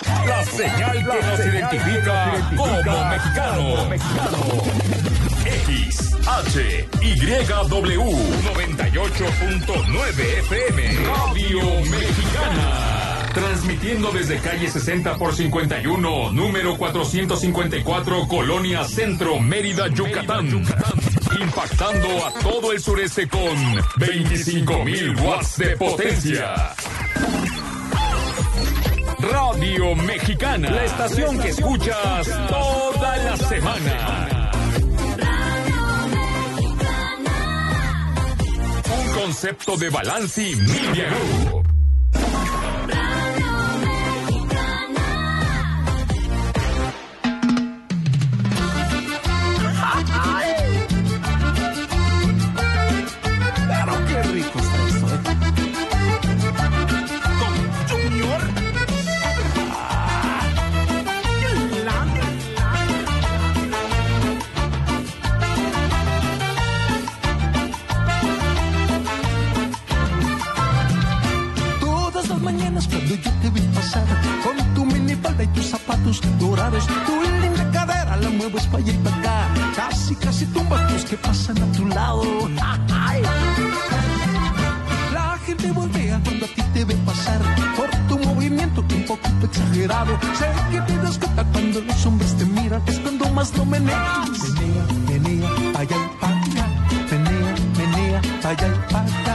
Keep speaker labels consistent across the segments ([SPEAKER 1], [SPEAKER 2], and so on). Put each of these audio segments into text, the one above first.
[SPEAKER 1] La señal que nos identifica como mexicanos. XHYW 98.9 FM Radio Mexicana. Transmitiendo desde calle 60 por 51, número 454, Colonia Centro, Mérida, Yucatán. Impactando a todo el sureste con 25,000 watts de potencia. Radio Mexicana, la estación que escuchas toda la semana. Un concepto de Balanci Media Group.
[SPEAKER 2] Dorados, tu linda cadera la mueves pa' allá y pa' acá. Casi tumbas los que pasan a tu lado. Ay. La gente voltea cuando a ti te ve pasar por tu movimiento un poquito exagerado. Sé que te das cuenta cuando los hombres te miran, es cuando más lo meneas. Menea, pa' allá y pa' acá. Menea, pa' allá y pa' acá.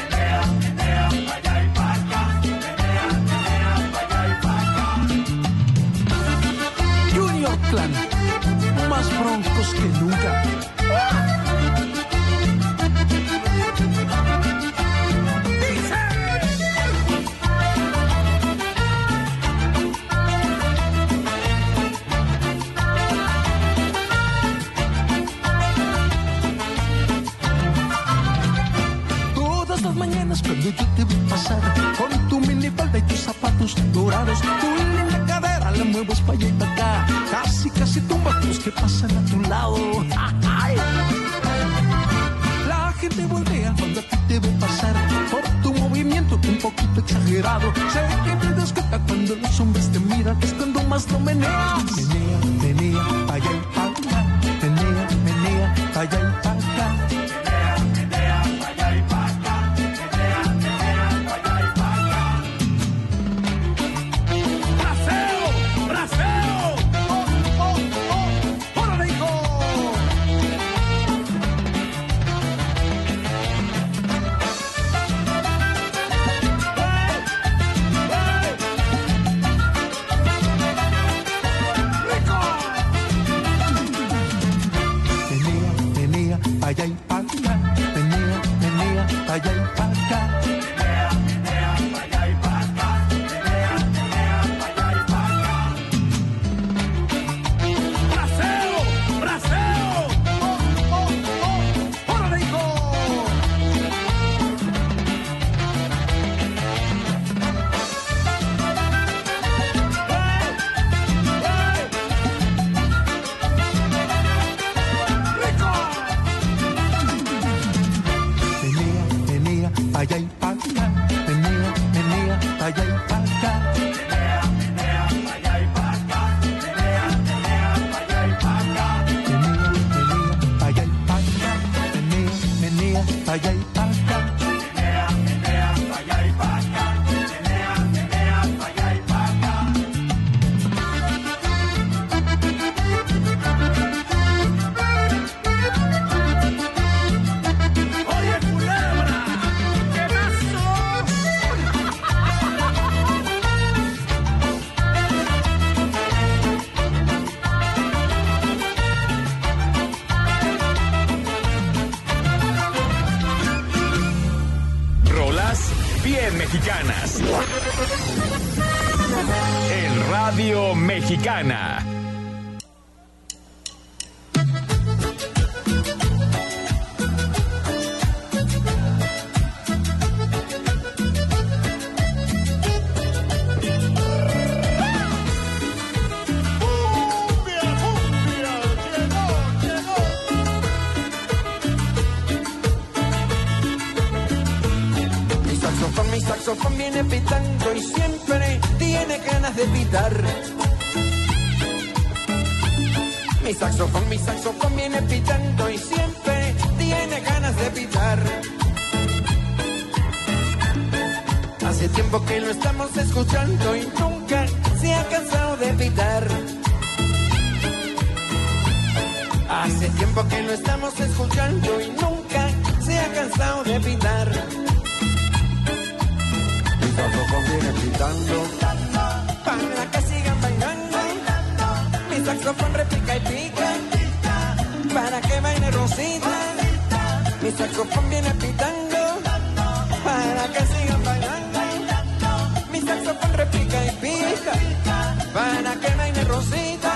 [SPEAKER 2] Clan, más broncos que nunca. Todas las mañanas cuando yo te veo pasar con tu minifalda y tus zapatos dorados, tu linda cadera la mueves pa' allá y pa' acá. Casi tumbas los que pasan a tu lado. Ay. La gente voltea cuando a ti te ve pasar por tu movimiento un poquito exagerado. Sé que te das cuenta cuando los hombres te miran, es cuando más lo meneas. Menea, pa' allá y pa' acá. Menea, pa' allá y pa' acá. Allá y pa' acá, menea, pa' allá y pa' acá. Menea, pa' allá y pa' acá. Menea, pa' allá y pa' acá. ¡Braseo! ¡Órale, hijo! Allá y pa' acá, menea, allá y pa' acá. Menea, allá y pa' acá. Menea, allá y pa' acá. Menea, allá y pa' acá. Menea, allá y pa' acá. Menea, allá y pa' acá. Menea, allá y pa' acá. Oye, culebra.
[SPEAKER 1] Bien mexicanas. En Radio Mexicana.
[SPEAKER 3] Mi saxofón viene pitando y siempre tiene ganas ganas de pitar. Mi saxofón viene pitando y siempre tiene ganas de pitar. Hace tiempo que lo estamos escuchando y nunca se ha cansado de pitar. Hace tiempo que lo estamos escuchando y nunca se ha cansado de pitar. Mi saxofón viene pitando para que sigan bailando. Mi saxofón repica y pica para que baile Rosita. Mi saxofón viene pitando para que sigan bailando. Mi saxofón repica y pica para que baile Rosita.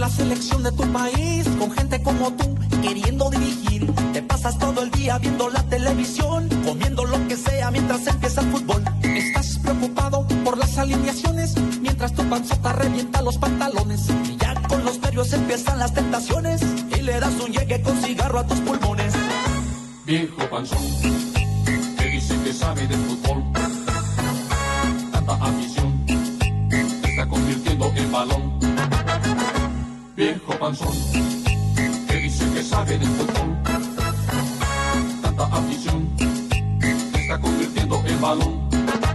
[SPEAKER 3] la selección de tu país, con gente como tú, queriendo dirigir. Te pasas todo el día viendo la televisión, comiendo lo que sea mientras empieza el fútbol. Estás preocupado por las alineaciones, mientras tu panzota revienta los pantalones. Y ya con los nervios empiezan las tentaciones, y le das un llegue con cigarro a tus pulmones.
[SPEAKER 1] Viejo panzón, que dice que sabe de fútbol. Tanta afición, te está convirtiendo en balón. Viejo panzón, que dice que sabe de fútbol. Tanta afición, te está convirtiendo en balón.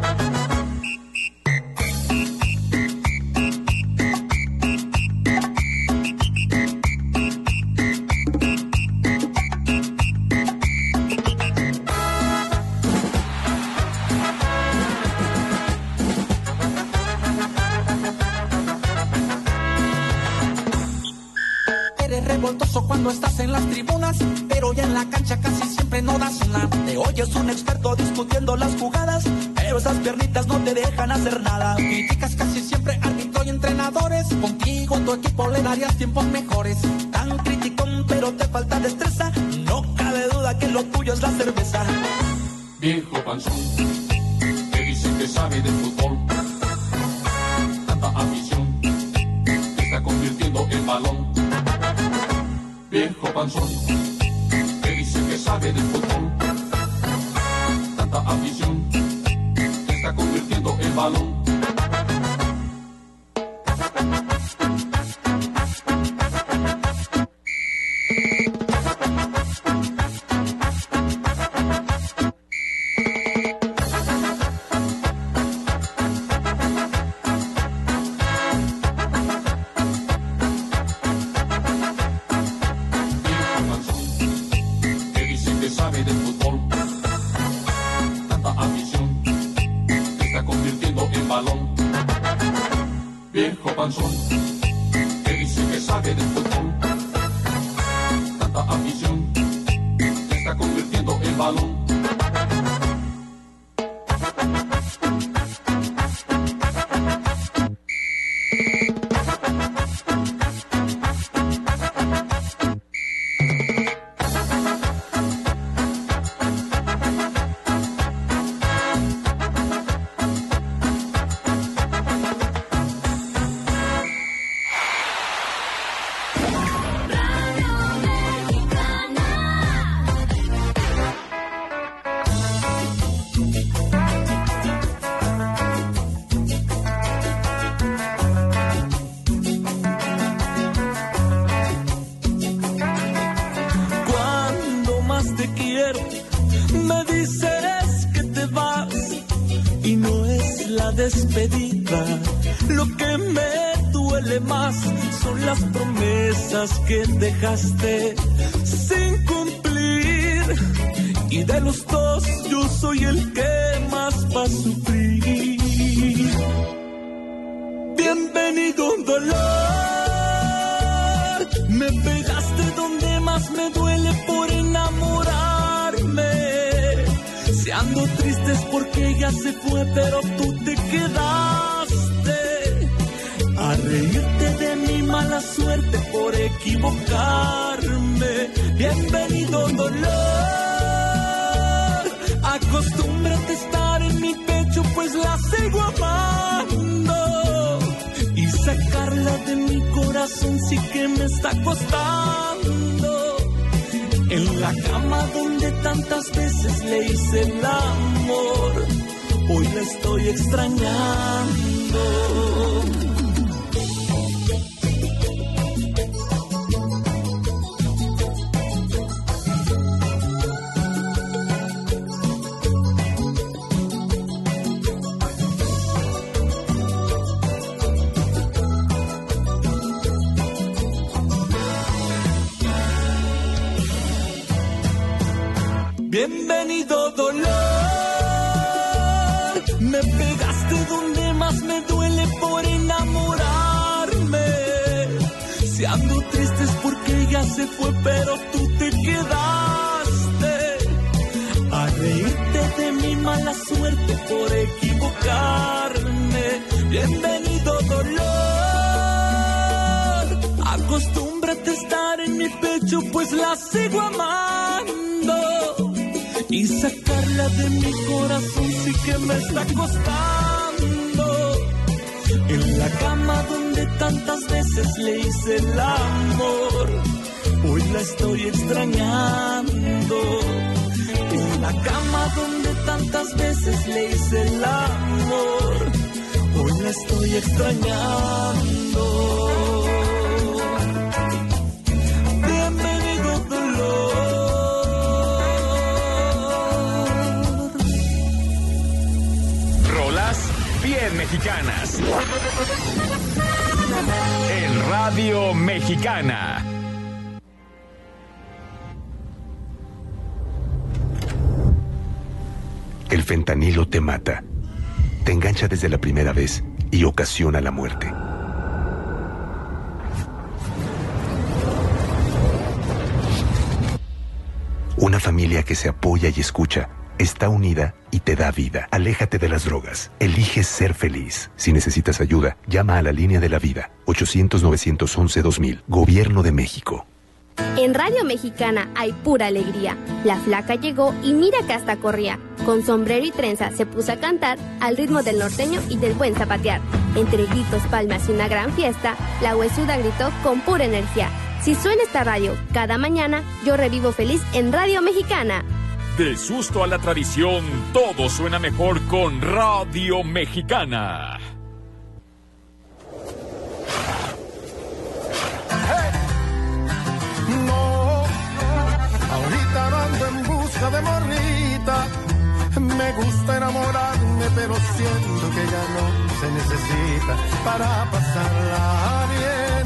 [SPEAKER 3] Cuando estás en las tribunas, pero ya en la cancha casi siempre no das una. Te oyes un experto discutiendo las jugadas, pero esas piernitas no te dejan hacer nada. Criticas casi siempre árbitro y entrenadores, contigo a tu equipo le darías tiempos mejores. Tan criticón, pero te falta destreza, no cabe duda que lo tuyo es la cerveza.
[SPEAKER 1] Viejo panzón, que dice que sabe de fútbol. Tanta afición, te está convirtiendo en balón. Viejo panzón, que dice que sabe de fútbol. Tanta afición, te está convirtiendo en balón.
[SPEAKER 4] Despedida, lo que me duele más son las promesas que dejaste sin cumplir, y de los dos yo soy el que más va a sufrir. Bienvenido dolor, me pegaste donde más me duele por enamorarme. Si ando triste es porque ella se fue, pero tú te quedaste a reírte de mi mala suerte por equivocarme. Bienvenido dolor, acostúmbrate a estar en mi pecho, pues la sigo amando, y sacarla de mi corazón sí que me está costando. En la cama donde tantas veces le hice el amor, hoy la estoy extrañando. Bienvenido dolor, me pegaste donde más me duele por enamorarme. Si ando triste es porque ella se fue, pero tú te quedaste a reírte de mi mala suerte por equivocarme. Bienvenido dolor, Acostúmbrate a estar en mi pecho, pues la sigo amando. Y sacarla de mi corazón sí que me está costando. En la cama donde tantas veces le hice el amor, hoy la estoy extrañando. En la cama donde tantas veces le hice el amor, hoy la estoy extrañando. Bienvenido dolor.
[SPEAKER 1] Rolas bien mexicanas. En Radio Mexicana.
[SPEAKER 5] El fentanilo te mata, te engancha desde la primera vez y ocasiona la muerte. Una familia que se apoya y escucha está unida y te da vida. Aléjate de las drogas. Elige ser feliz. Si necesitas ayuda, llama a la línea de la vida. 800-911-2000. Gobierno de México.
[SPEAKER 6] En Radio Mexicana hay pura alegría. La flaca llegó y mira que hasta corría. Con sombrero y trenza se puso a cantar al ritmo del norteño y del buen zapatear. Entre gritos, palmas y una gran fiesta, la huesuda gritó con pura energía. Si suena esta radio cada mañana, yo revivo feliz en Radio Mexicana.
[SPEAKER 1] De susto a la tradición, todo suena mejor con Radio Mexicana.
[SPEAKER 7] Ahorita no ando en busca de morrita. Me gusta enamorarme, pero siento que ya no se necesita para pasarla bien.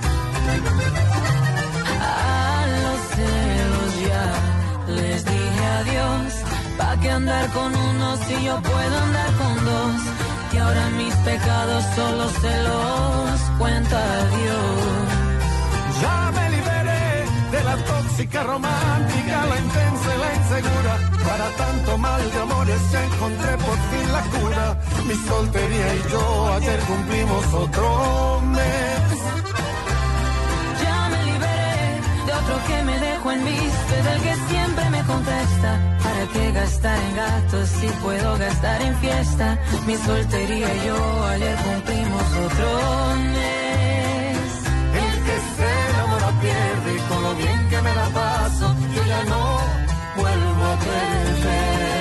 [SPEAKER 8] A los celos ya les dije adiós. ¿Pa' qué andar con uno si yo puedo andar con dos? Y ahora mis pecados solo se los cuenta Dios.
[SPEAKER 7] Ya me liberé de la tóxica romántica, la intensa y la insegura. Para tanto mal de amores ya encontré por fin la cura. Mi soltería y yo ayer cumplimos otro mes.
[SPEAKER 8] Ya me liberé de otro que me dejó en viste, del que siempre me contesta. ¿Para qué gastar en gatos si puedo gastar en fiesta? Mi soltería y yo ayer cumplimos otro mes.
[SPEAKER 7] El que se enamora pierde y con lo bien que me la paso, yo ya no vuelvo a perder.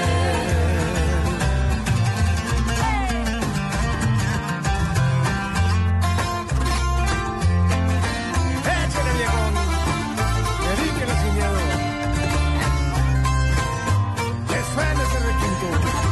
[SPEAKER 7] Échale, viejón, dedíquele sin miedo. Que suene ese requinto.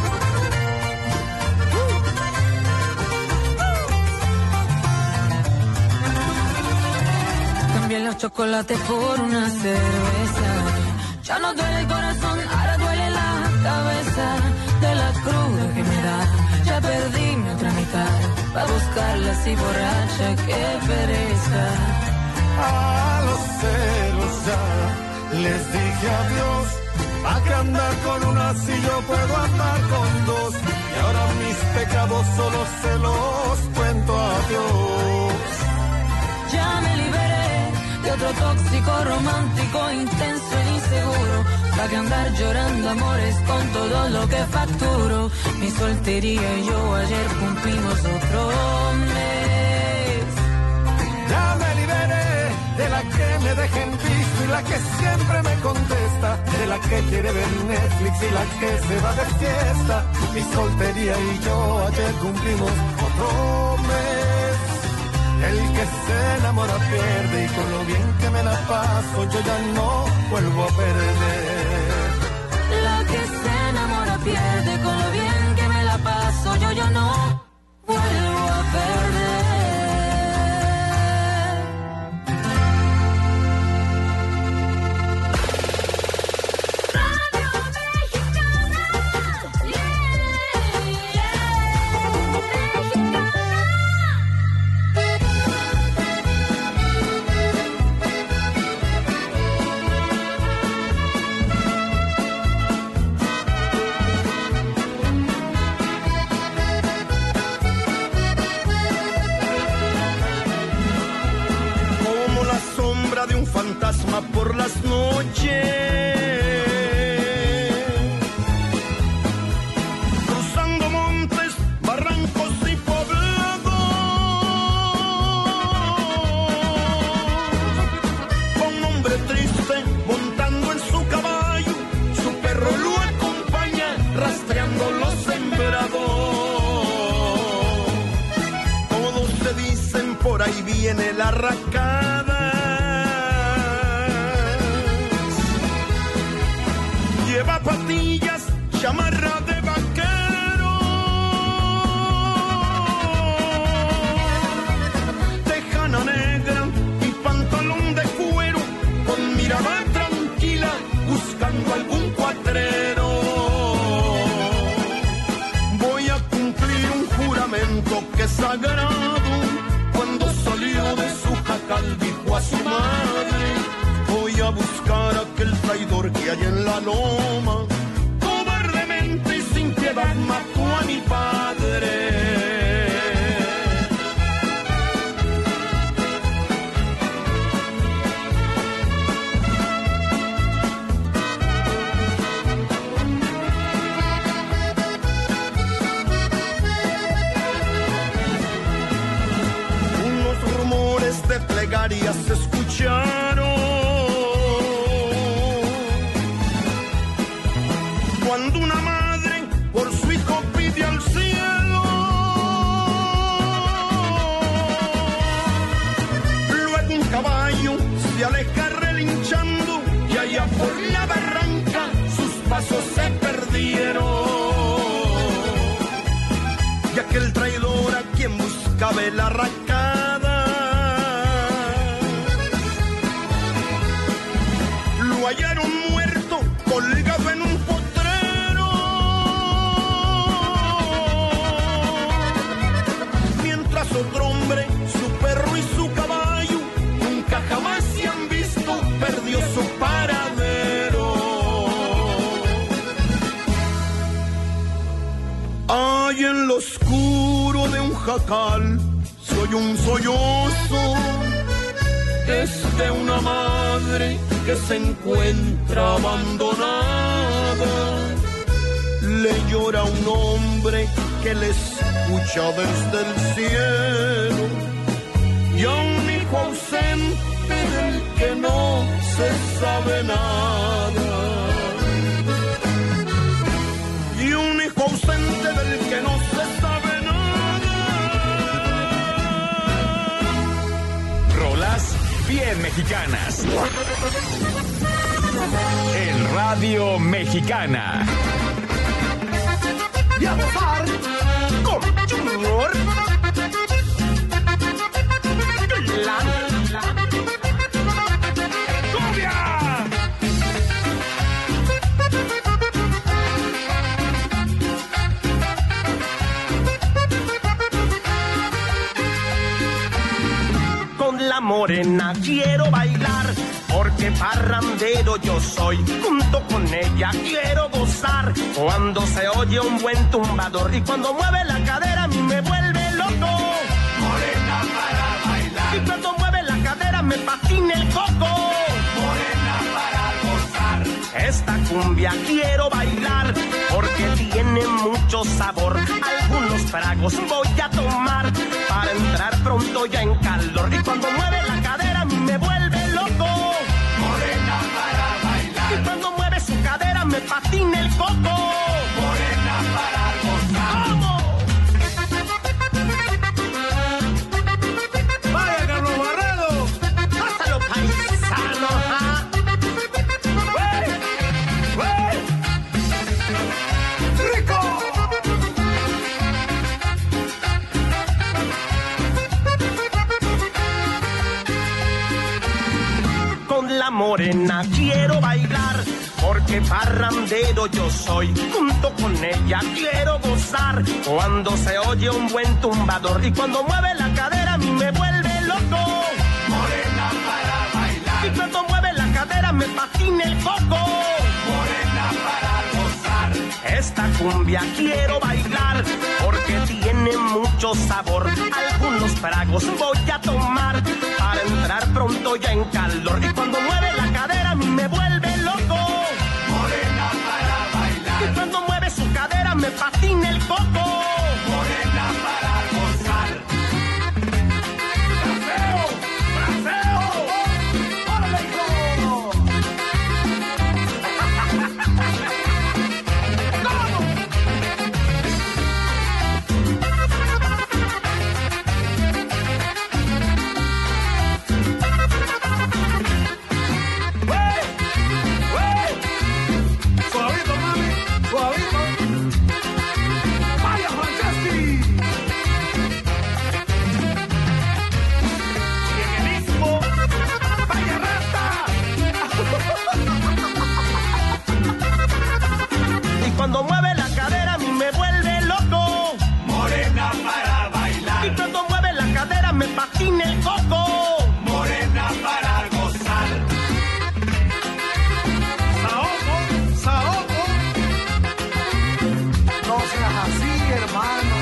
[SPEAKER 8] Cambié los chocolates por una cerveza. Ya no duele el corazón, ahora duele la cabeza. De la cruda que me da, ya perdí mi otra mitad. Pa' buscarla así borracha, qué pereza.
[SPEAKER 7] A los celos ya les dije adiós. ¿Pa' qué andar con una si yo puedo andar con dos? Y ahora mis pecados solo se los cuento a Dios.
[SPEAKER 8] Ya me liberé de otro tóxico, romántico, intenso e inseguro. ¿Pa' que andar llorando amores con todo lo que facturo? Mi soltería y yo ayer cumplimos otro mes.
[SPEAKER 7] Ya me liberé de la que me deja en visto y la que siempre me contesta, de la que quiere ver Netflix y la que se va de fiesta. Mi soltería y yo ayer cumplimos otro mes. El que se enamora pierde y con lo bien que me la paso yo ya no vuelvo a perder.
[SPEAKER 8] La que se enamora pierde, con lo bien que me la paso yo ya no vuelvo a perder.
[SPEAKER 9] tiene la arracada. Lleva patillas, chamarra de vaquero, tejana negra y pantalón de cuero, con mirada tranquila, buscando algún cuatrero. Voy a cumplir un juramento que es sagrado. Cuando salió de su jacal dijo a su madre: voy a buscar a aquel traidor que hay en la loma. Cobardemente y sin piedad mató a mi padre. Unos rumores de plegarias se escucharon cuando una madre por su hijo pide al cielo. Luego un caballo se aleja relinchando y allá por la barranca sus pasos se perdieron. Y aquel traidor a quien buscaba la arracada lo hallaron muerto, colgado en un potrero. Mientras otro hombre, su perro y su caballo, nunca jamás se han visto, perdió su paradero. Ay, en lo oscuro de un jacal, soy un sollozo. Es de una madre que se encuentra abandonada. Le llora un hombre que le escucha desde el cielo, y a un hijo ausente del que no se sabe nada. Y un hijo ausente del que no se sabe nada.
[SPEAKER 1] Rolas bien mexicanas. En Radio Mexicana.
[SPEAKER 9] Y a gozar con Junior. ¡Cumbia! Con la morena quiero bailar, porque parrandero yo soy. Junto con ella quiero gozar, cuando se oye un buen tumbador y cuando mueve la cadera a mí me vuelve loco. Morena para bailar. Y cuando mueve la cadera me patina el coco. Morena para gozar. Esta cumbia quiero bailar, porque tiene mucho sabor. Algunos tragos voy a tomar para entrar pronto ya en calor. Y cuando mueve la cadera a mí me vuelve loco. Morena para bailar. Y cuando mueve su cadera me patina el coco. Morena para gozar. ¡Vamos! ¡Vaya, Carlos Barredo! ¡Pásalo, paisano! ¿Ah? ¡Güey! ¡Güey! ¡Rico! Con la morena quiero bailar, porque parrandero yo soy. Junto con ella quiero gozar, cuando se oye un buen tumbador y cuando mueve la cadera a mí me vuelve loco. Morena para bailar. Y cuando mueve la cadera me patina el coco. Morena para gozar. Esta cumbia quiero bailar, porque tiene mucho sabor. Algunos tragos voy a tomar para entrar pronto ya en calor. Y cuando mueve la cadera a mí me vuelve loco. Morena para bailar. Y cuando mueve su cadera me patina el coco. Morena para gozar. ¡Braceo! ¡Braceo! ¡Órale, hijo! cuando mueve la cadera a mí me vuelve loco.
[SPEAKER 10] Morena para bailar.
[SPEAKER 9] Y cuando mueve la cadera me patina el coco.
[SPEAKER 10] Morena para gozar.
[SPEAKER 9] Saoco, saoco.
[SPEAKER 7] No seas así, hermano.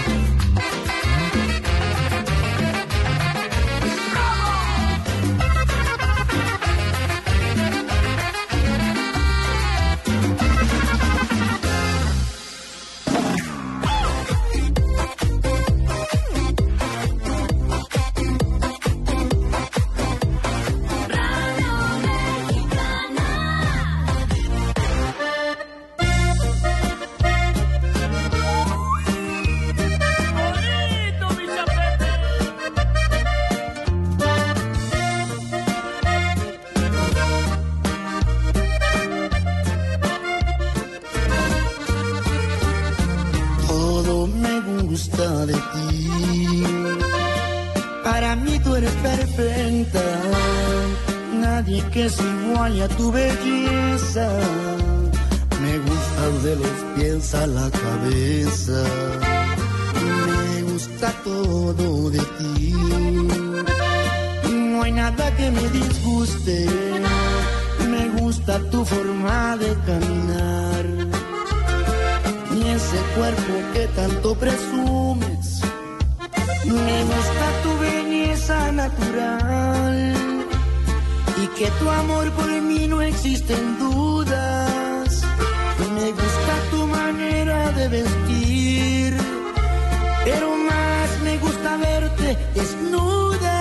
[SPEAKER 11] Todo me gusta de ti. Para mí tú eres perfecta. Nadie que se iguale a tu belleza. Me gusta de los pies a la cabeza. Me gusta todo de ti. No hay nada que me disguste. Me gusta tu forma de caminar. Ni ese cuerpo que tanto presumes. Me gusta tu belleza natural. Y que tu amor por mí no existen dudas. Me gusta tu manera de vestir. Pero más me gusta verte desnuda.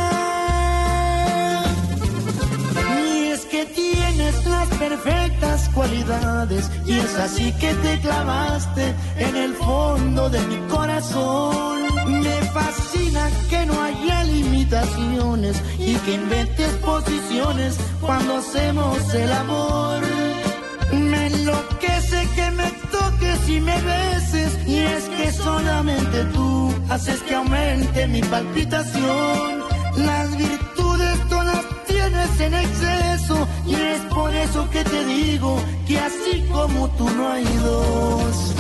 [SPEAKER 11] Y es que tienes las perfectas cualidades. Y es así que te clavaste en el fondo de mi corazón. Me fascina que no haya limitaciones y que inventes posiciones cuando hacemos el amor. Me enloquece que me toques y me beses. Y es que solamente tú haces que aumente mi palpitación. Las virtudes todas tienes en exceso. Y es por eso que te digo que así como tú no hay dos.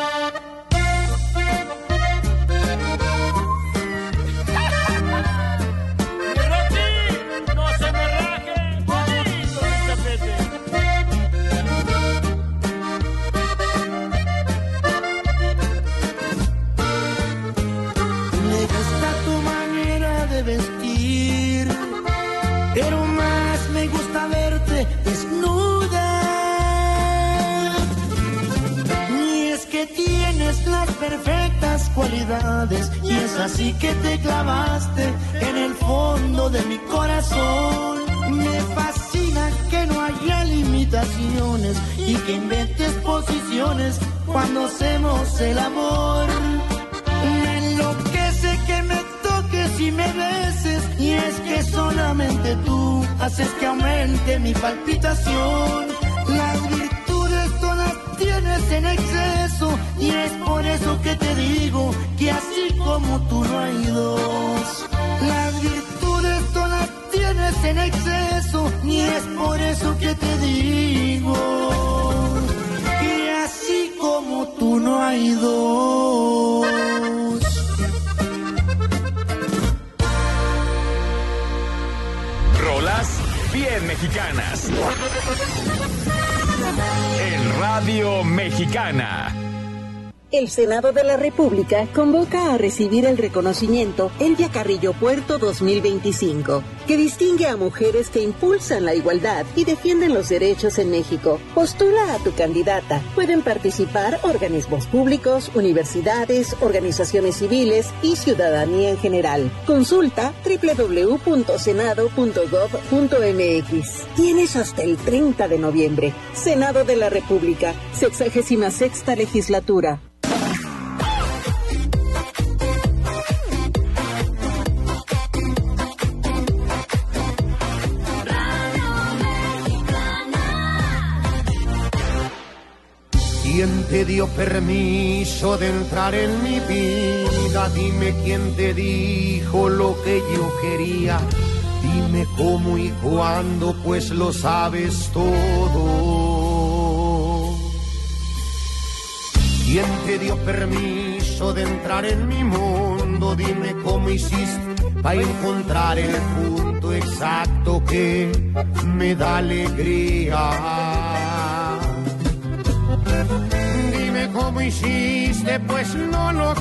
[SPEAKER 11] Vestir, pero más me gusta verte desnuda. Y es que tienes las perfectas cualidades. Y es así que te clavaste en el fondo de mi corazón. Me fascina que no haya limitaciones y que inventes posiciones cuando hacemos el amor. Me enloquece que me toques y me beses. Y es que solamente tú haces que aumente mi palpitación. Las virtudes todas tienes en exceso. Y es por eso que te digo que así como tú no hay dos. Las virtudes todas tienes en exceso. Y es por eso que te digo que así como tú no hay dos.
[SPEAKER 1] Rolas bien mexicanas. En Radio Mexicana.
[SPEAKER 12] El Senado de la República convoca a recibir el reconocimiento Elvia Carrillo Puerto 2025, que distingue a mujeres que impulsan la igualdad y defienden los derechos en México. Postula a tu candidata. Pueden participar organismos públicos, universidades, organizaciones civiles y ciudadanía en general. Consulta www.senado.gov.mx. Tienes hasta el 30 de noviembre. Senado de la República, 66ª legislatura.
[SPEAKER 7] ¿Quién te dio permiso de entrar en mi vida? Dime quién te dijo lo que yo quería. Dime cómo y cuándo, pues lo sabes todo.
[SPEAKER 13] ¿Quién te dio permiso de entrar en mi mundo? Dime cómo hiciste para encontrar el punto exacto que me da alegría. Dime cómo hiciste, pues no lo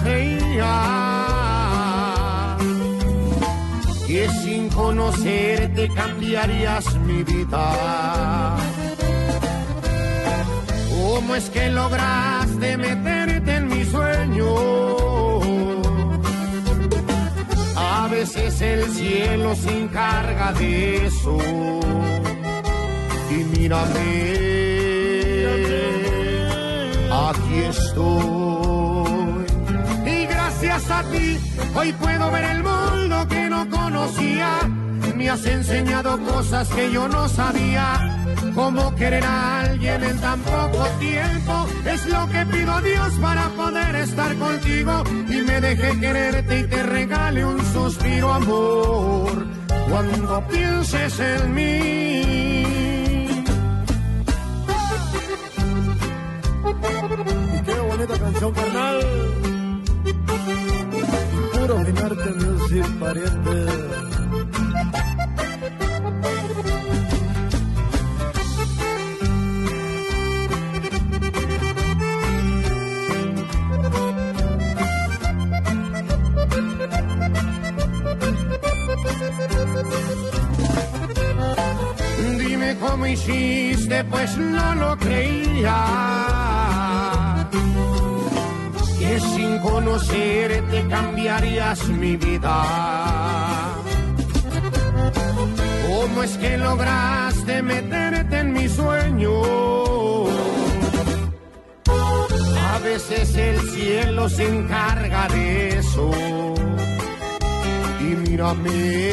[SPEAKER 13] creía. Que sin conocerte cambiarías mi vida. ¿Cómo es que lograste meterte en mi sueño? A veces el cielo se encarga de eso. Y mírame, aquí estoy. Y gracias a ti, hoy puedo ver el mundo que no conocía. Me has enseñado cosas que yo no sabía. Cómo querer a alguien en tan poco tiempo es lo que pido a Dios para poder estar contigo y me deje quererte y te regale un suspiro, amor, cuando pienses en mí.
[SPEAKER 14] Y qué bonita canción, carnal. Puro Ginarte Music, pariente.
[SPEAKER 13] Dime cómo hiciste, pues no lo creía. Que sin conocerte cambiarías mi vida. ¿Cómo es que lograste meterte en mi sueño? A veces el cielo se encarga de eso. Y mírame,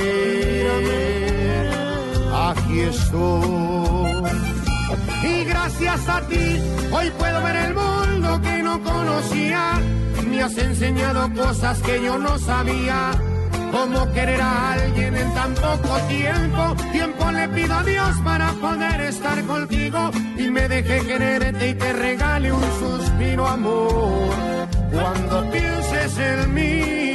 [SPEAKER 13] aquí estoy. Y gracias a ti, hoy puedo ver el mundo que no conocía. Me has enseñado cosas que yo no sabía. Cómo querer a alguien en tan poco tiempo. Tiempo le pido a Dios para poder estar contigo y me deje quererte y te regale un suspiro, amor, cuando pienses en mí.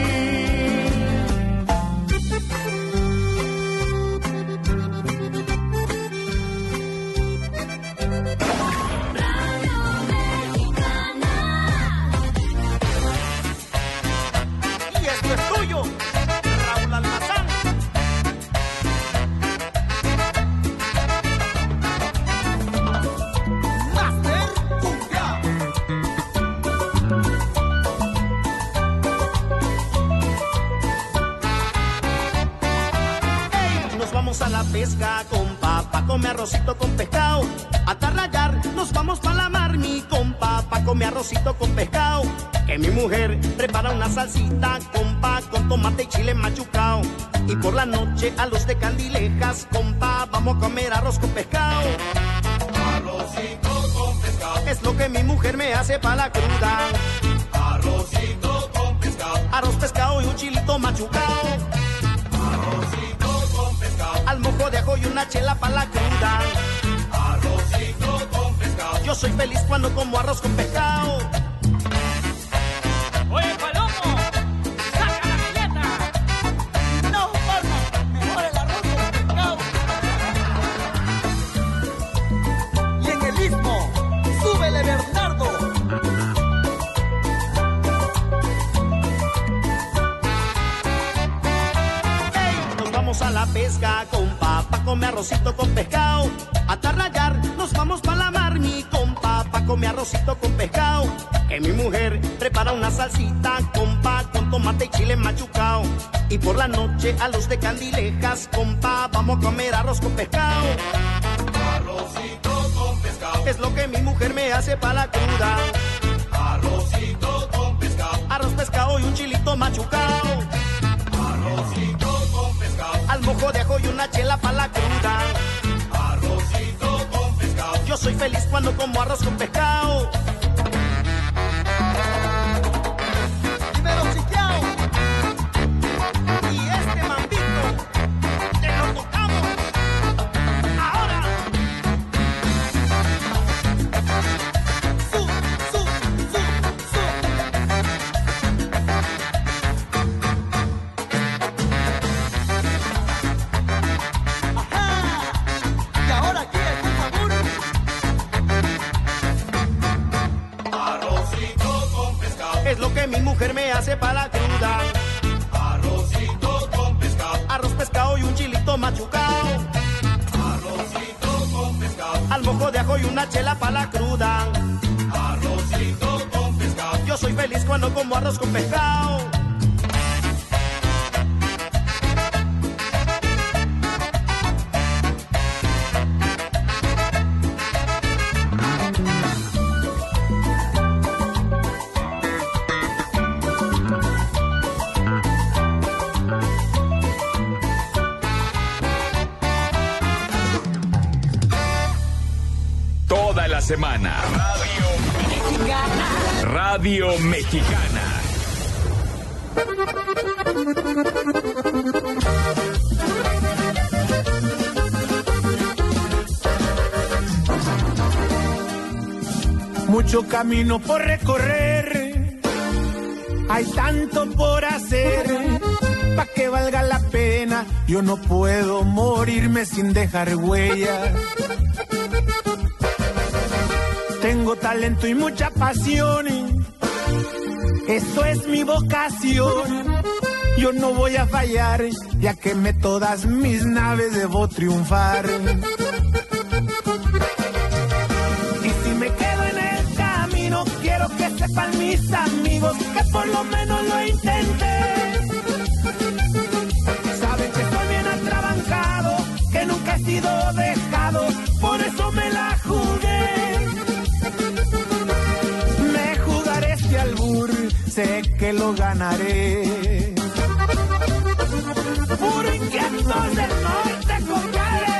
[SPEAKER 9] A la pesca, compa, pa' comer arrocito con pescado. A tarrayar, nos vamos pa' la mar, mi compa, pa' comer arrocito con pescado. Que mi mujer prepara una salsita, compa, con tomate y chile machucao. Y por la noche, a luz de candilejas, compa, vamos a comer arroz con pescado.
[SPEAKER 10] Arrocito con pescado.
[SPEAKER 9] Es lo que mi mujer me hace pa' la cruda.
[SPEAKER 10] Arrocito con pescado.
[SPEAKER 9] Arroz, pescado y un chilito machucao. Al mojo de ajo y una chela pa' la cruda.
[SPEAKER 10] Arrocito con pescado.
[SPEAKER 9] Yo soy feliz cuando como arroz con pescado.
[SPEAKER 15] Oye, Palomo, saca la galleta.
[SPEAKER 16] No, Parma, mejor el arroz con pescado. Y en el istmo, súbele, Bernardo.
[SPEAKER 9] A la pesca, compa, pa' comer arrocito con pescado. A tarrayar, nos vamos pa' la mar, mi compa, pa' comer arrocito con pescado. Que mi mujer prepara una salsita, compa, con tomate y chile machucao. Y por la noche, a luz de candilejas, compa, vamos a comer arroz con pescado.
[SPEAKER 10] Arrocito con pescado.
[SPEAKER 9] Es lo que mi mujer me hace pa' la cruda.
[SPEAKER 10] Arrocito con pescado.
[SPEAKER 9] Arroz, pescado y un chilito machucao.
[SPEAKER 10] Arrocito con pescado.
[SPEAKER 9] Al mojo de ajo y una chela pa' la cruda.
[SPEAKER 10] Arrocito con pescado.
[SPEAKER 9] Yo soy feliz cuando como arroz con pescado.
[SPEAKER 16] Dímelo, Chiquiao.
[SPEAKER 9] Y este mambito te lo tocamos ahora. ¿Qué es lo que mi mujer me hace para la cruda?
[SPEAKER 10] Arrocito con pescado.
[SPEAKER 9] Arroz, pescado y un chilito machucao.
[SPEAKER 10] Arrocito con pescado.
[SPEAKER 9] Al mojo de ajo y una chela para la cruda.
[SPEAKER 10] Arrocito con pescado.
[SPEAKER 9] Yo soy feliz cuando como arroz con pescado.
[SPEAKER 1] Toda la semana. Radio Mexicana.
[SPEAKER 13] Mucho camino por recorrer, hay tanto por hacer, pa' que valga la pena, yo no puedo morirme sin dejar huella. Tengo talento y mucha pasión, esto es mi vocación, yo no voy a fallar, ya quemé todas mis naves, debo triunfar. Y si me quedo en el camino, quiero que sepan mis amigos que por lo menos lo intenté. Saben que estoy bien atrabancado, que nunca he sido dejado, por eso me la jugué. Me jugaré este albur, sé que lo ganaré. Puro inquieto del norte, compadre.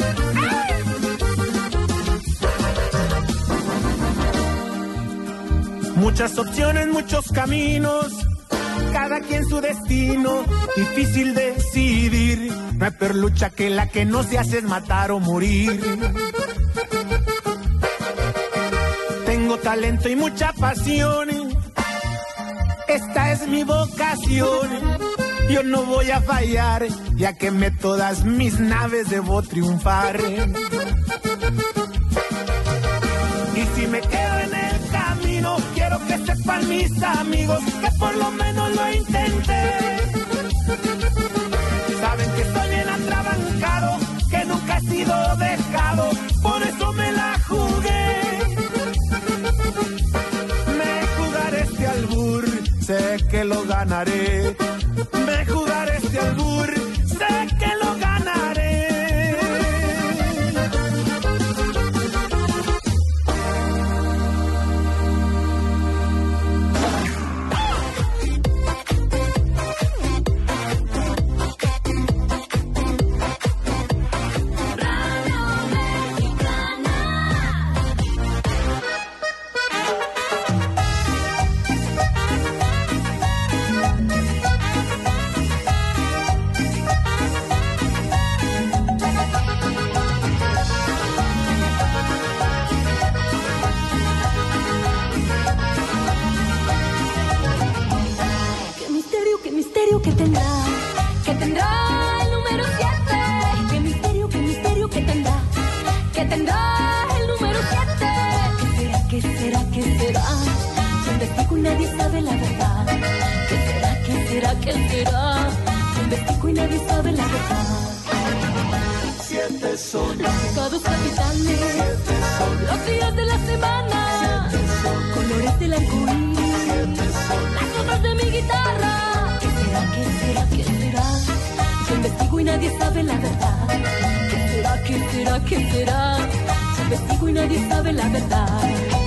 [SPEAKER 13] Muchas opciones, muchos caminos, cada quien su destino, difícil decidir. No hay peor lucha que la que no se hace es matar o morir. Tengo talento y mucha pasión, esta es mi vocación, yo no voy a fallar, ya quemé todas mis naves, debo triunfar. Y si me quedo en el camino, quiero que sepan mis amigos que por lo menos lo intenté. Saben que estoy bien atrabancado, que nunca he sido dejado, por eso me la jugué. Me jugaré este albur, sé que lo ganaré. Me jugaré este albur, sé que lo ganaré.
[SPEAKER 8] Que tendrá el número 7. Qué misterio que tendrá el número 7. ¿Qué será? Yo investigo y nadie sabe la verdad. ¿Qué será? Yo investigo y nadie sabe la verdad.
[SPEAKER 10] 7 son
[SPEAKER 8] los pecados capitales,
[SPEAKER 10] 7 son
[SPEAKER 8] los días de la semana,
[SPEAKER 10] 7 son
[SPEAKER 8] colores del arcoíris,
[SPEAKER 10] 7 son
[SPEAKER 8] las notas de mi guitarra. ¿Qué será? Yo investigo y nadie sabe la verdad. ¿Qué será? Yo investigo y nadie sabe la verdad.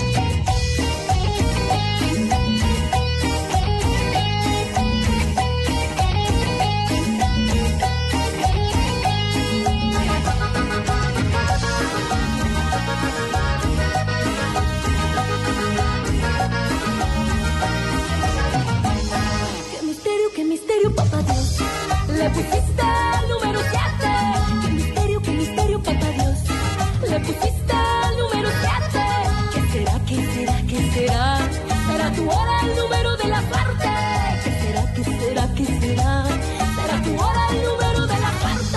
[SPEAKER 8] Qué misterio, papá Dios, le pusiste el número 7. Qué misterio, papá Dios, le pusiste el número 7. ¿Qué será? ¿Será tu hora el número de la suerte? ¿Qué será? ¿Será tu hora el número de la suerte?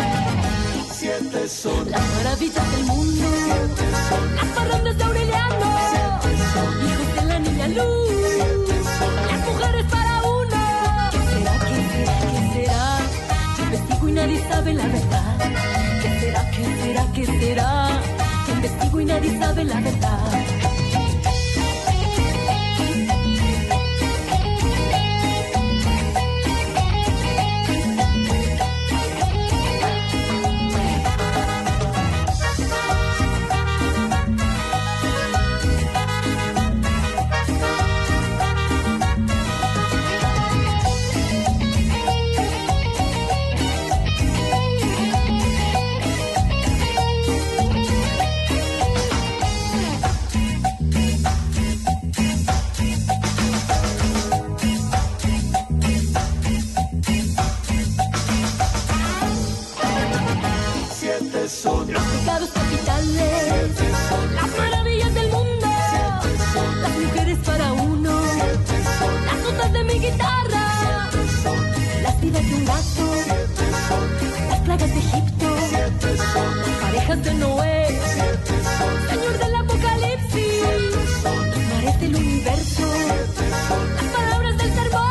[SPEAKER 10] 7 son
[SPEAKER 8] las maravillas del mundo,
[SPEAKER 10] 7 son
[SPEAKER 8] las parrandas de Aureliano,
[SPEAKER 10] 7 son
[SPEAKER 8] hijos de la niña Luz,
[SPEAKER 10] 7 son
[SPEAKER 8] sabe la verdad. ¿Qué será, qué será, qué será? Que investigo y nadie sabe la verdad.
[SPEAKER 10] Los
[SPEAKER 8] pecados capitales, las maravillas del mundo, las mujeres para uno, las notas de mi guitarra, las vidas de un gato, las plagas de Egipto, las parejas de Noé, Señor del Apocalipsis, los mares del universo, las palabras del sermón.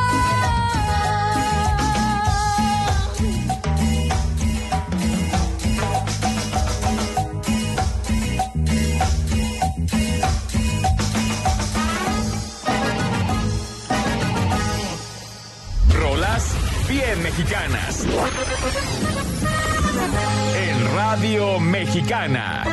[SPEAKER 1] Bien mexicanas. En Radio Mexicana.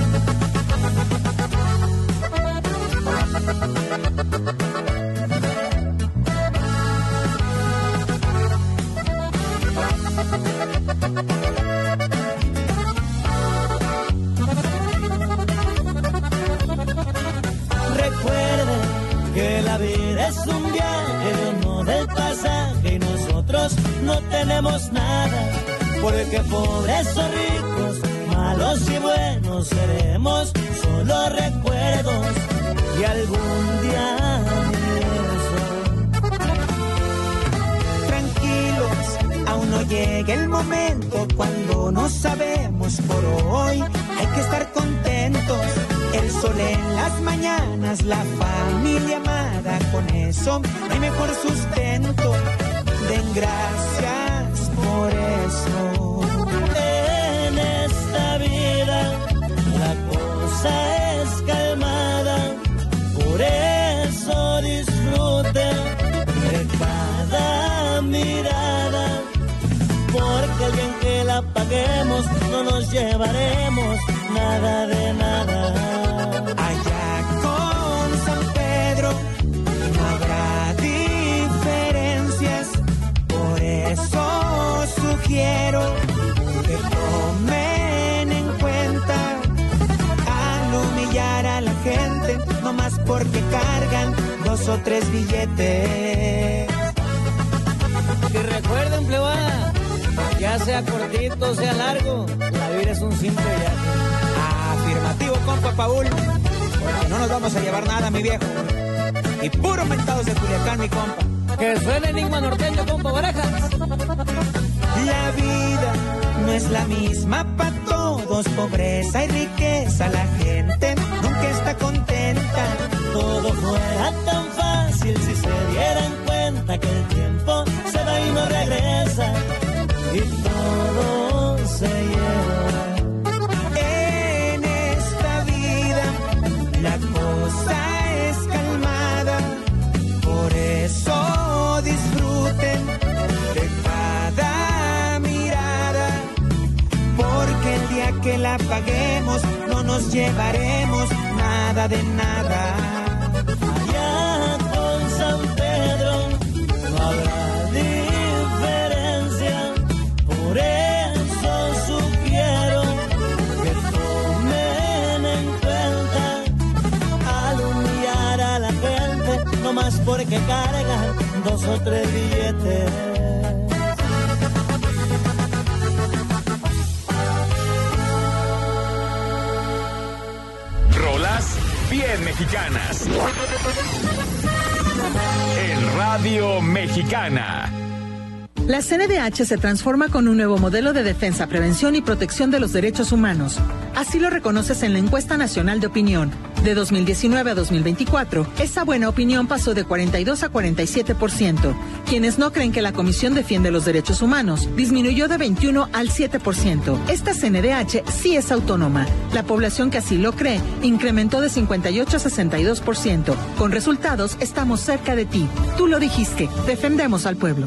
[SPEAKER 11] Recuerde que la vida es un viaje, no del pasaje, y nosotros no tenemos nada, porque pobres o ricos, malos y buenos seremos solo recuerdos, y algún día eso.
[SPEAKER 3] Tranquilos, aún no llega el momento cuando no sabemos por hoy, hay que estar contentos. El sol en las mañanas, la familia amada, con eso no hay mejor sustento. Den gracias por eso.
[SPEAKER 11] En esta vida la cosa es calmada, por eso disfruten de cada mirada, porque el bien que la paguemos no nos llevaremos nada de nada.
[SPEAKER 3] Allá con San Pedro no habrá diferencias, por eso sugiero que tomen en cuenta al humillar a la gente, no más porque cargan 2 o 3 billetes.
[SPEAKER 16] Y recuerden, plebada, ya sea cortito, sea largo, la vida es un simple viaje.
[SPEAKER 3] Afirmativo, compa Paul, porque no nos vamos a llevar nada, mi viejo. Y puro mentados de Culiacán, mi compa.
[SPEAKER 16] Que suene Enigma Norteño, compa Barajas.
[SPEAKER 3] La vida no es la misma para todos, pobreza y riqueza, la gente nunca está contenta.
[SPEAKER 11] Todo fuera tan fácil si se dieran cuenta que el tiempo se va y no regresa, y todo se lleva.
[SPEAKER 3] En esta vida la cosa es calmada, por eso disfruten de cada mirada, porque el día que la paguemos no nos llevaremos nada de nada.
[SPEAKER 11] Allá con San Pedro no habrá diferencia, por eso sugiero que tomen en cuenta al humillar a la gente, no más porque cargan 2 o 3 billetes.
[SPEAKER 1] Rolas bien mexicanas. En Radio Mexicana.
[SPEAKER 17] La CNDH se transforma con un nuevo modelo de defensa, prevención y protección de los derechos humanos. Así lo reconoces en la Encuesta Nacional de Opinión. De 2019 a 2024, esa buena opinión pasó de 42 a 47%. Quienes no creen que la Comisión defiende los derechos humanos disminuyó de 21 al 7%. Esta CNDH sí es autónoma. La población que así lo cree incrementó de 58 a 62%. Con resultados, estamos cerca de ti. Tú lo dijiste. Defendemos al pueblo.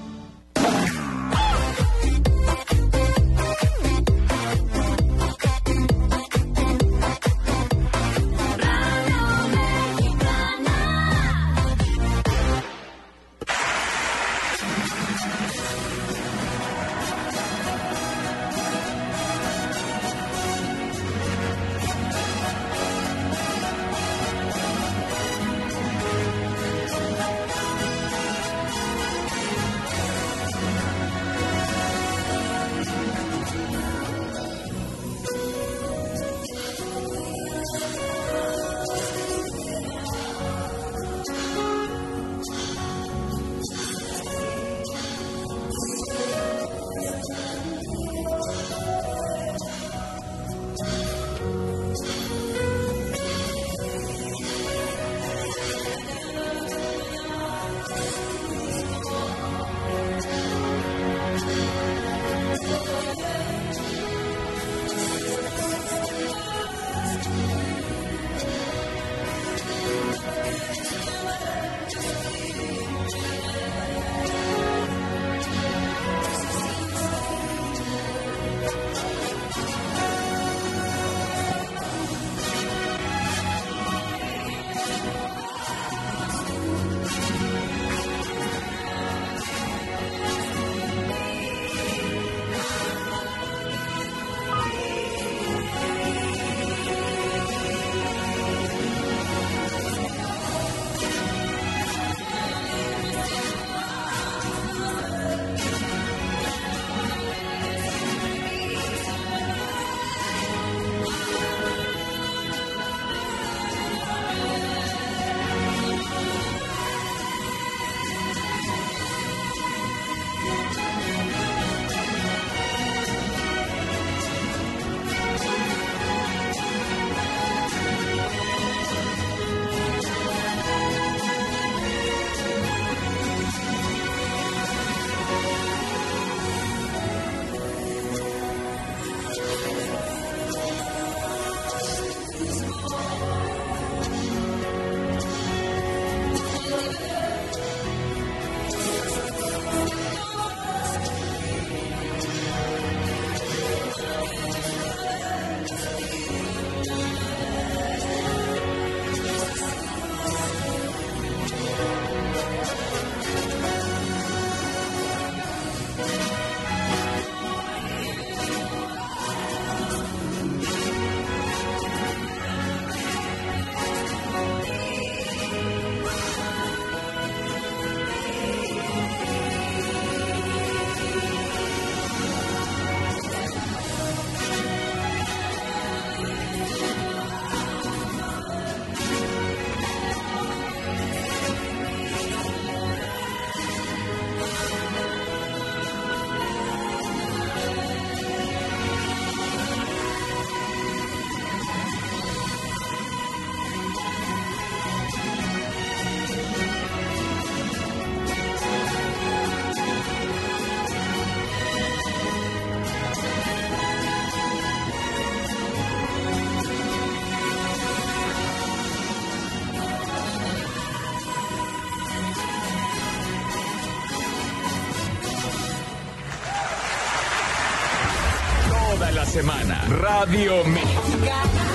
[SPEAKER 1] Semana, Radio Mexicana.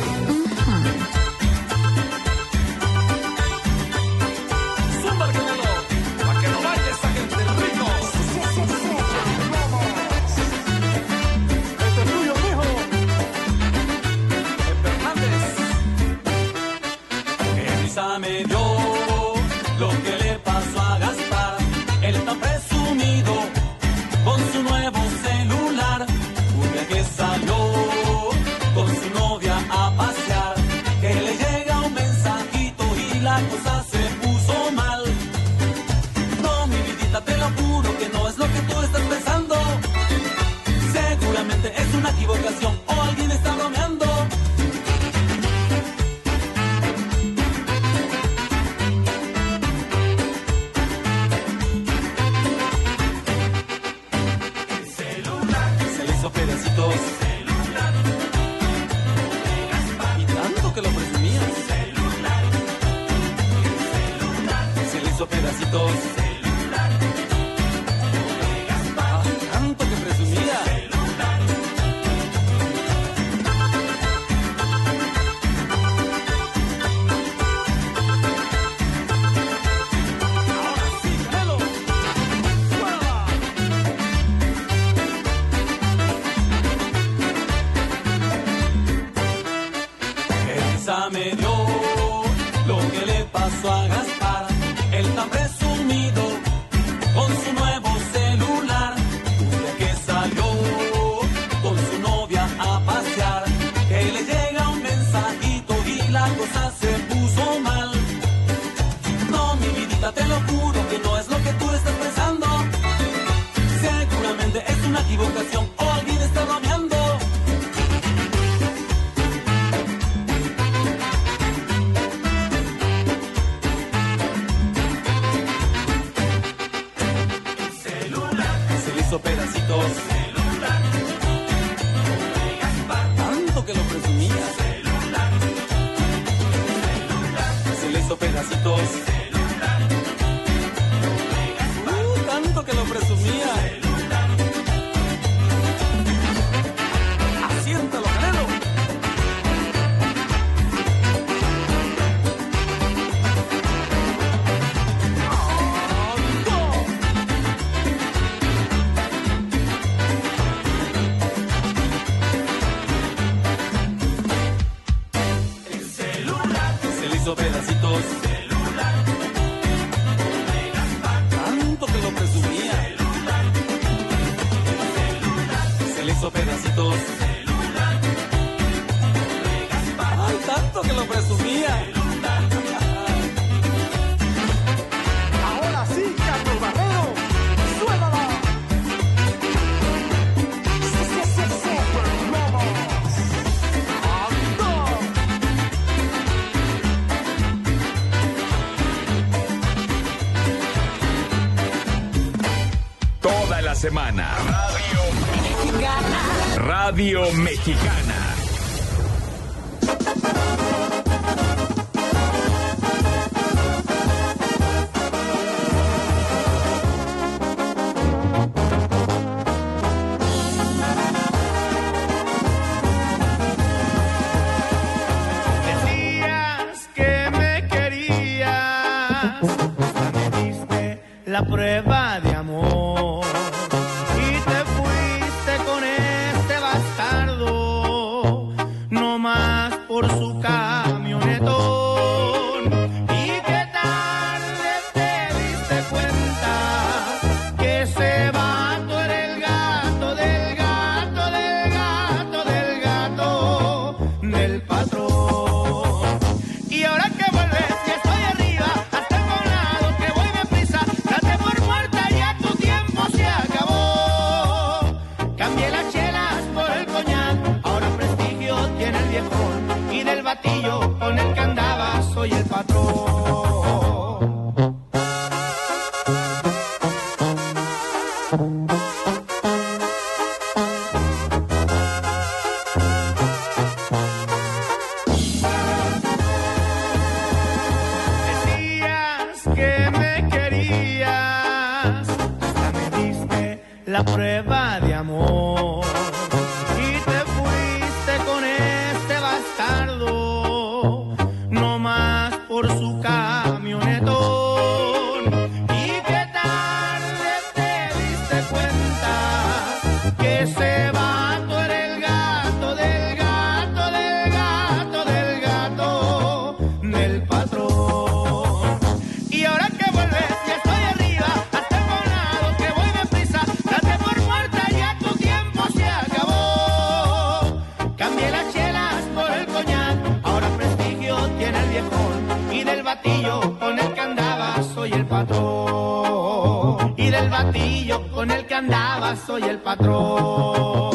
[SPEAKER 4] Me dio lo que le pasó a Gaspar, el tan presumido con su nuevo celular. Un día que salió con su novia a pasear, que le llega un mensajito y la cosa se puso mal. No, mi vidita, te lo juro que no es lo que tú estás pensando. Seguramente es una equivocación o alguien está bromeando.
[SPEAKER 18] pedacitos. Celular. Tanto que presumía. Celular. Ahora sí, Canelo. Esa me dio lo que le pasó a Gaspar, el tan presumido con su nuevo celular. Un día que salió con su novia a pasear, que le llega un mensajito y la cosa se puso mal. No, mi vidita, te lo juro que no es lo que tú estás pensando. Seguramente es una equivocación o alguien está bromeando. Pedacitos. Celular. Tanto que lo presumía. Celular. Se le hizo pedacitos. Celular. Tanto que lo presumía. Celular. Asiéntalo, Canelo. Pedacitos. Celular. Tanto que lo presumía. Celular. Se le hizo pedacitos. Celular. Ay, tanto que lo presumía.
[SPEAKER 13] Ahora sí, Carlos Barrero, suéltala.
[SPEAKER 1] Toda la semana. Radio Mexicana.
[SPEAKER 11] Decías que me querías, hasta me diste la prueba de amor y te fuiste con este bastardo, no más por su camionetón. Y que tarde te diste cuenta que ese vato era el gato del gato del gato del gato del patrón. Y ahora que vuelves y estoy arriba, hasta el volado que voy deprisa, date por muerta, ya tu tiempo se acabó. Cambié las chelas por el coñac, ahora prestigio tiene el viejón, y del batillo con el que andaba soy el patrón. Decías que me querías, hasta me diste la prueba de amor y te fuiste con este bastardo, no más por su camionetón. Y que tarde te diste cuenta que ese vato era el gato del gato del gato del gato del patrón. Y ahora que vuelves y estoy arriba, hasta el volado que voy deprisa, date por muerta, ya tu tiempo se acabó. Cambié las chelas por el coñac, ahora prestigio tiene el viejón, y del batillo con el que andaba soy el patrón. Y del batillo con el que andaba soy el patrón.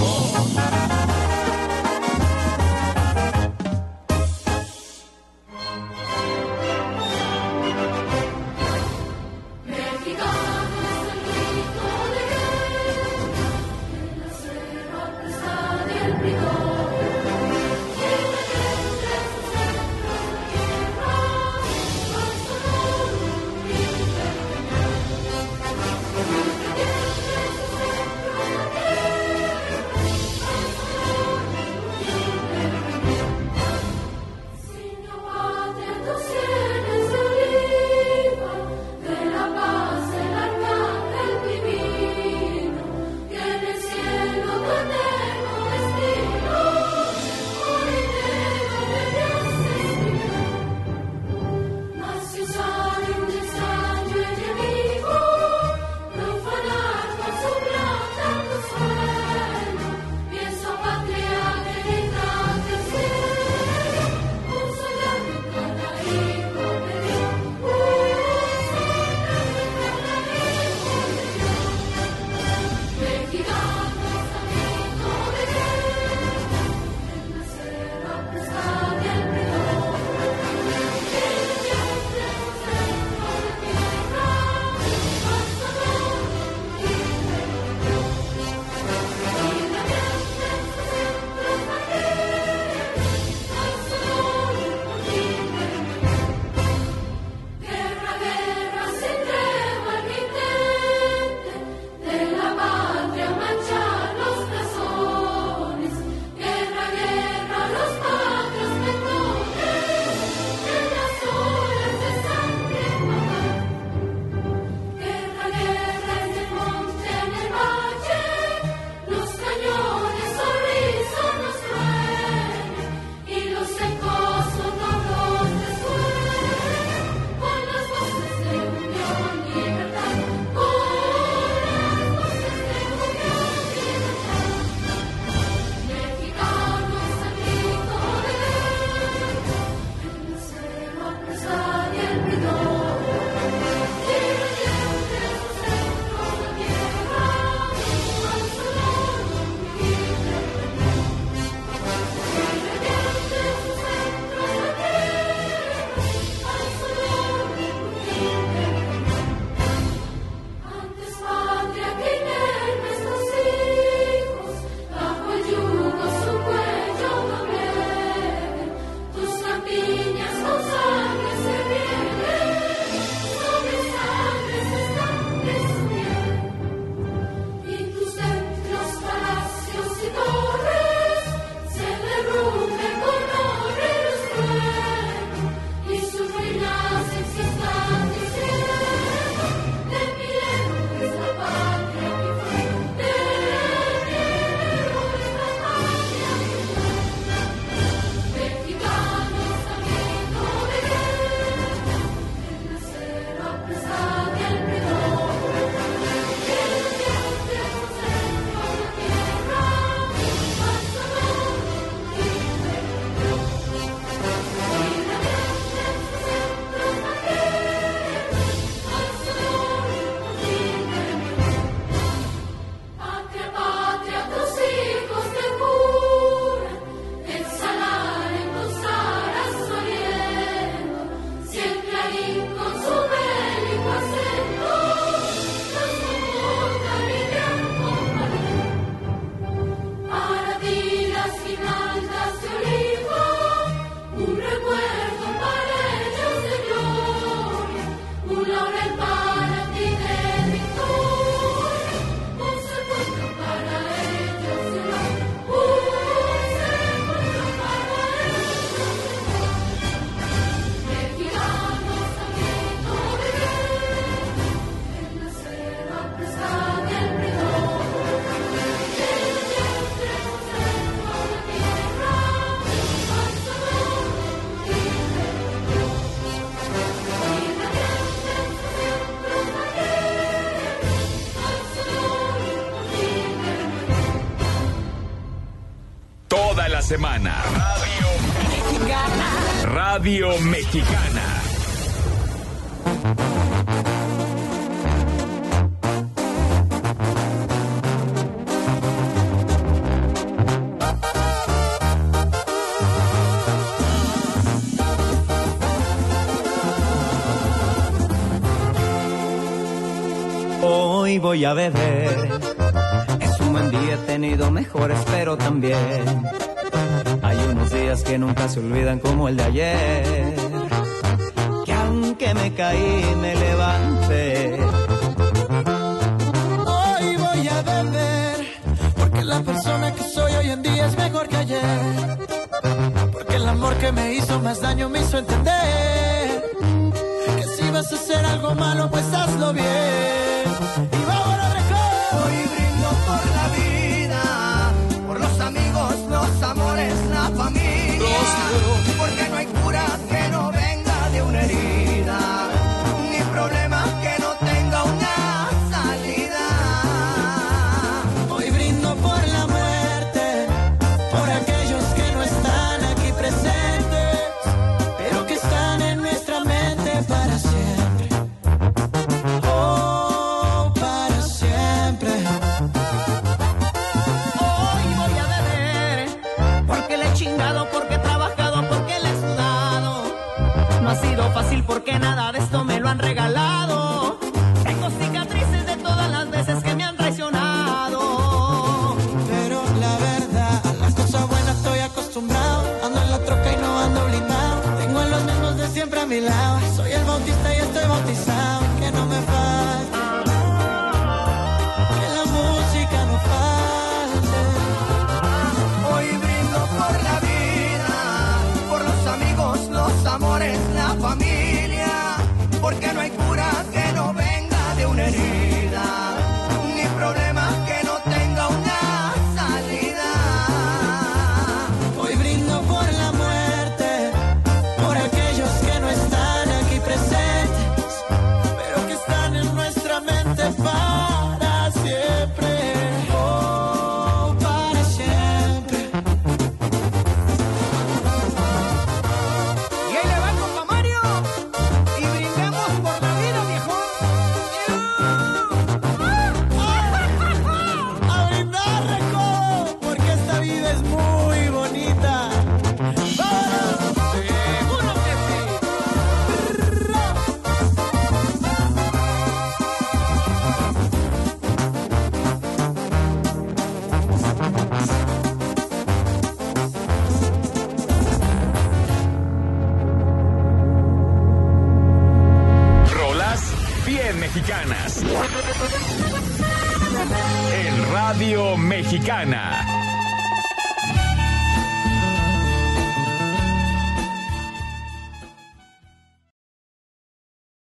[SPEAKER 19] un laurel para ti de victor, un sepulcro para ellos, un sepulcro para ellos. Mexicanos también no viven en la cera presa del bridón, del vientre conserva la tierra, al sabor libre de Dios.
[SPEAKER 1] Toda la semana. Radio Mexicana.
[SPEAKER 20] Hoy voy a beber. Es un buen día, he tenido mejores, pero también hay unos días que nunca se olvidan como el de ayer. Que aunque me caí, me levanté.
[SPEAKER 11] Hoy voy a beber, porque la persona que soy hoy en día es mejor que ayer. Porque el amor que me hizo más daño me hizo entender que si vas a hacer algo malo, pues hazlo bien. Y vámonos, recoger.
[SPEAKER 3] Hoy brindo por la vida, por los amigos, los amores, la familia. Porque no hay cura que no venga de una herida, ni problema que no tenga una salida.
[SPEAKER 11] Hoy brindo por la muerte, por aquellos que no están aquí presentes, pero que están en nuestra mente para siempre. Oh, para siempre.
[SPEAKER 3] Hoy voy a beber, porque le he chingado, porque he trabajado, porque le he sudado. No ha sido fácil porque nada de esto me lo han regalado. Tengo cicatrices de todas las veces que me han traicionado.
[SPEAKER 11] Pero la verdad, a las cosas buenas estoy acostumbrado. Ando en la troca y no ando blindado. Tengo a los mismos de siempre a mi lado. Soy el bautista y estoy bautizado. Que no me falte, que la música no falte.
[SPEAKER 3] Hoy brindo por la vida, por los amigos, los amores, la familia. Porque no hay cura que no venga de una herida, ni problema que no tenga una salida.
[SPEAKER 11] Hoy brindo por la muerte, por aquellos que no están aquí presentes, pero que están en nuestra mente para siempre. Oh, para siempre.
[SPEAKER 3] Y ahí le va el compa Mario, y brindemos por la vida, viejo.
[SPEAKER 11] A brindar, Reco, porque esta vida es muy bonita. ¡Vámonos!
[SPEAKER 3] Seguro que sí.
[SPEAKER 1] Rolas bien mexicanas. En Radio Mexicana.